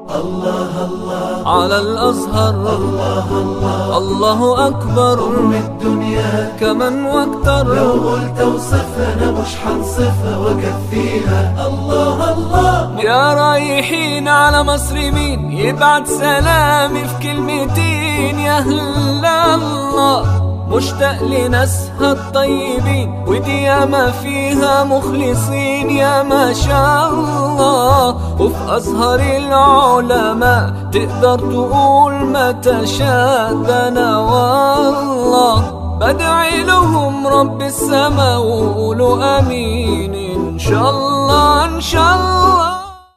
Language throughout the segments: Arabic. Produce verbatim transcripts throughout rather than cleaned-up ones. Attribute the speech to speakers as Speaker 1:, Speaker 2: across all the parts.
Speaker 1: الله الله
Speaker 2: على الأزهر،
Speaker 1: الله الله
Speaker 2: الله أكبر
Speaker 1: أم الدنيا
Speaker 2: كمن واكتر.
Speaker 1: لو قلت وصفنا مش حنصفها وكفيها. الله الله
Speaker 2: يا رايحين على مصر مين يبعت سلامي في كلمتين؟ يا هلا الله مشتاق لناسها الطيبين، ودي ياما فيها مخلصين يا ما شاء الله. وفي أزهر العلماء تقدر تقول ما تشاء. ده أنا والله بدعي لهم رب السماء وقولوا آمين إن شاء الله إن شاء الله.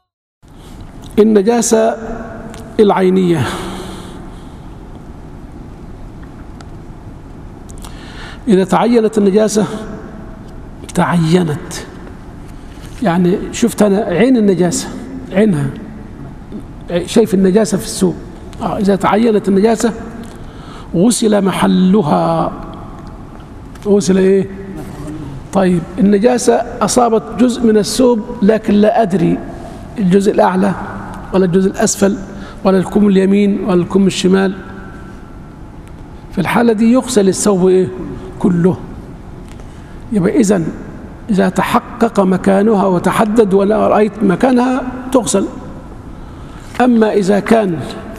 Speaker 3: النجاسة العينية، إذا تعينت النجاسة تعينت، يعني شفت أنا عين النجاسة، عينها شايف النجاسة في السوق. آه إذا تعينت النجاسة غسل محلها. غسل إيه؟ طيب النجاسة أصابت جزء من الثوب لكن لا أدري الجزء الأعلى ولا الجزء الأسفل ولا الكم اليمين ولا الكم الشمال، في الحالة دي يغسل الثوب إيه؟ كله. يبقى إذن إذا تحقق مكانها وتحدد ولا رأيت مكانها تغسل. أما إذا كان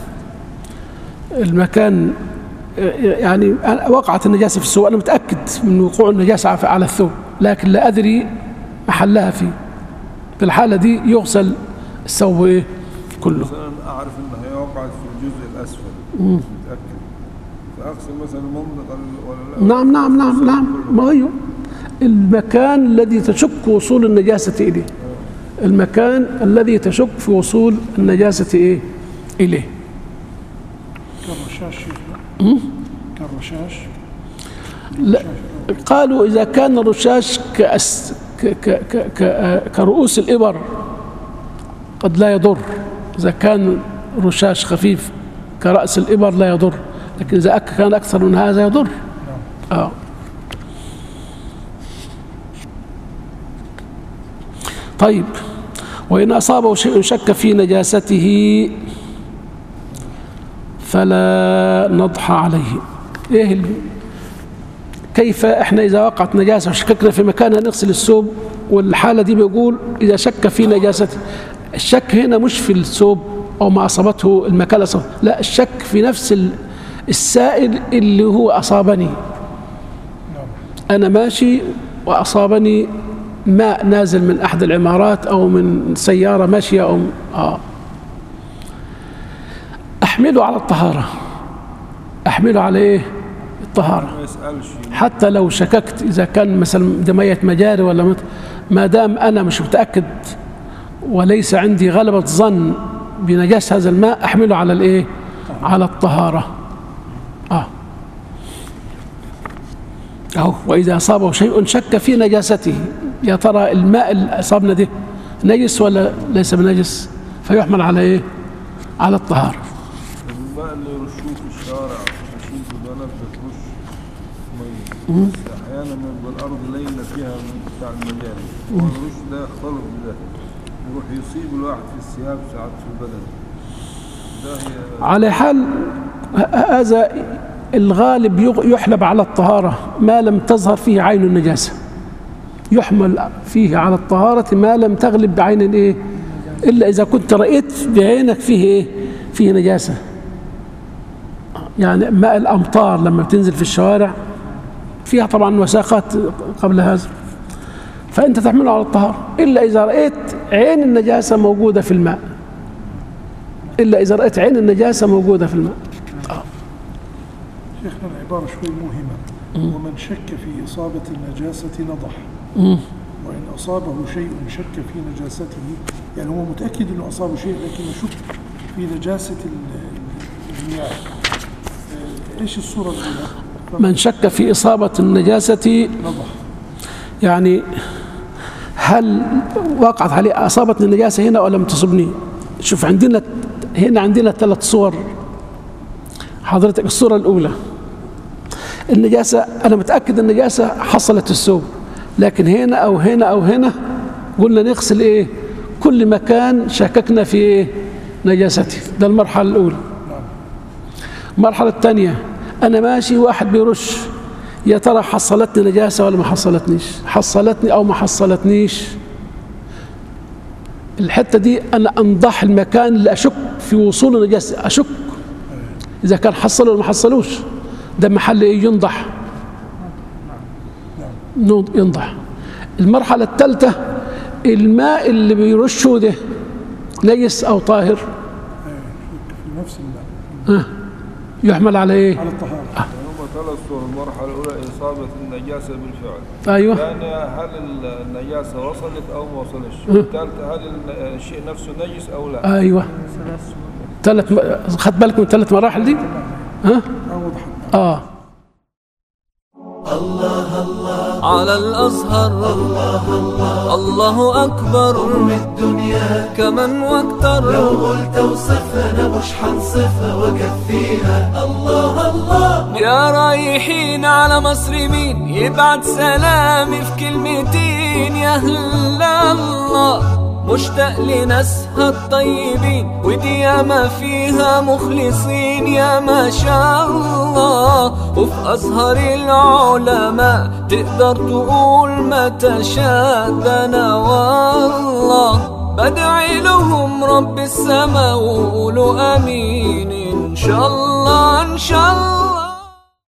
Speaker 3: المكان يعني وقعت النجاسة في الثوب، أنا متأكد من وقوع النجاسة على الثوب لكن لا أدري محلها فيه، في الحالة دي يغسل الثوب إيه؟ كله.
Speaker 4: مثلا أعرف إنها هي وقعت في الجزء الأسفل متأكد، فأغسل مثلا المنطقة ولا لا؟
Speaker 3: نعم نعم نعم نعم ما هو المكان الذي تشك وصول النجاسة إليه، المكان الذي تشك في وصول النجاسة إيه؟ إليه.
Speaker 5: كالرشاش كالرشاش
Speaker 3: لا، قالوا إذا كان الرشاش كأس ك ك ك ك كرؤوس الإبر قد لا يضر. إذا كان رشاش خفيف كرأس الإبر لا يضر، لكن إذا كان أكثر من هذا يضر. آه. طيب وإن أصابه شيء شك في نجاسته فلا نضح عليه. إيه كيف إحنا إذا وقعت نجاسة وشككنا في مكانها نغسل الثوب؟ والحالة دي بيقول إذا شك في نجاسته. الشك هنا مش في الثوب أو ما أصابته المكان أصاب، لا، الشك في نفس السائل اللي هو أصابني. أنا ماشي وأصابني ماء نازل من أحد العمارات أو من سيارة ماشية أو آه أحمله على الطهارة. أحمله على إيه؟ الطهارة. حتى لو شككت إذا كان مثلا دمية مجاري ولا مت... ما دام أنا مش متأكد وليس عندي غلبة ظن بنجاسة هذا الماء أحمله على الإيه؟ على الطهارة. آه أهو وإذا أصابه شيء شك في نجاسته، يا ترى الماء اللي أصابنا ده نجس ولا ليس بنجس؟ فيحمل على إيه؟ على الطهارة.
Speaker 4: الماء اللي يرشوه في الشارع عشان البنات بترش مية، أحيانا بيبقى الأرض ليلة فيها من بتاع المجاري، والرش ده يختلط بده يروح يصيب الواحد في الثياب ساعات في البدن. ده
Speaker 3: على حال هذا الغالب يحلب على الطهارة ما لم تظهر فيه عين النجاسة، يحمل فيه على الطهارة ما لم تغلب بعين الايه؟ إلا إذا كنت رأيت بعينك فيه ايه؟ فيه نجاسة. يعني ماء الأمطار لما بتنزل في الشوارع فيها طبعا وساخات قبل هذا، فأنت تحمله على الطهارة إلا إذا رأيت عين النجاسة موجودة في الماء، إلا إذا رأيت عين النجاسة موجودة في الماء. آه.
Speaker 5: شيخنا العبارة شوي موهمة. ومن شك في إصابة النجاسة نضح.
Speaker 3: مم.
Speaker 5: وإن أصابه شيء شك في نجاسته، يعني هو متأكد أنه أصابه شيء لكن يشك في نجاسة المياه. إيش الصورة الأولى؟
Speaker 3: من شك في إصابة النجاسة
Speaker 5: نضح،
Speaker 3: يعني هل وقعت عليه أصابتني النجاسة هنا ولا لم تصبني؟ شوف عندنا هنا عندنا ثلاث صور حضرتك. الصورة الأولى النجاسة، أنا متأكد النجاسة حصلت الثوب، لكن هنا أو هنا أو هنا قلنا نغسل إيه؟ كل مكان شككنا في إيه؟ نجاستي. ده المرحلة الأولى. المرحلة الثانية أنا ماشي واحد بيرش، يا ترى حصلتني نجاسة ولا ما حصلتنيش؟ حصلتني أو ما حصلتنيش؟ الحتة دي أنا أنضح المكان اللي أشك في وصول النجاسة، أشك إذا كان حصل ولا ما حصلوش. ده محل إيه؟ ينضح، ينضح. المرحلة الثالثة الماء اللي بيرشه ده نجس أو طاهر؟
Speaker 5: في نفس الماء.
Speaker 3: آه. يحمل على إيه؟
Speaker 5: على الطهارة.
Speaker 4: يعني هم ثلاث صور. المرحلة الأولى إصابة النجاسة بالفعل.
Speaker 3: أيوه.
Speaker 4: الثانية هل النجاسة وصلت أو ما وصلتش؟ الثالثة هل الشيء نفسه نجس أو لا؟
Speaker 3: أيوه. ثلاث م... خد بالك من الثلاث مراحل دي؟ ها؟ آه.
Speaker 1: الله الله
Speaker 2: على الأزهر
Speaker 1: الله الله
Speaker 2: الله أكبر
Speaker 1: أم الدنيا
Speaker 2: كمن واكتر.
Speaker 1: لو قلت اوصفها أنا مش حنصفها وأكفيها. الله الله
Speaker 2: يا رايحين على مصر مين يبعت سلامي في كلمتين؟ يا هلا الله مشتاق لناسها الطيبين، ودي ياما فيها مخلصين يا ما شاء الله. وفي أزهر العلماء تقدر تقول ما تشاء. ده أنا والله بدعي لهم رب السما وقولوا آمين إن شاء الله إن شاء الله.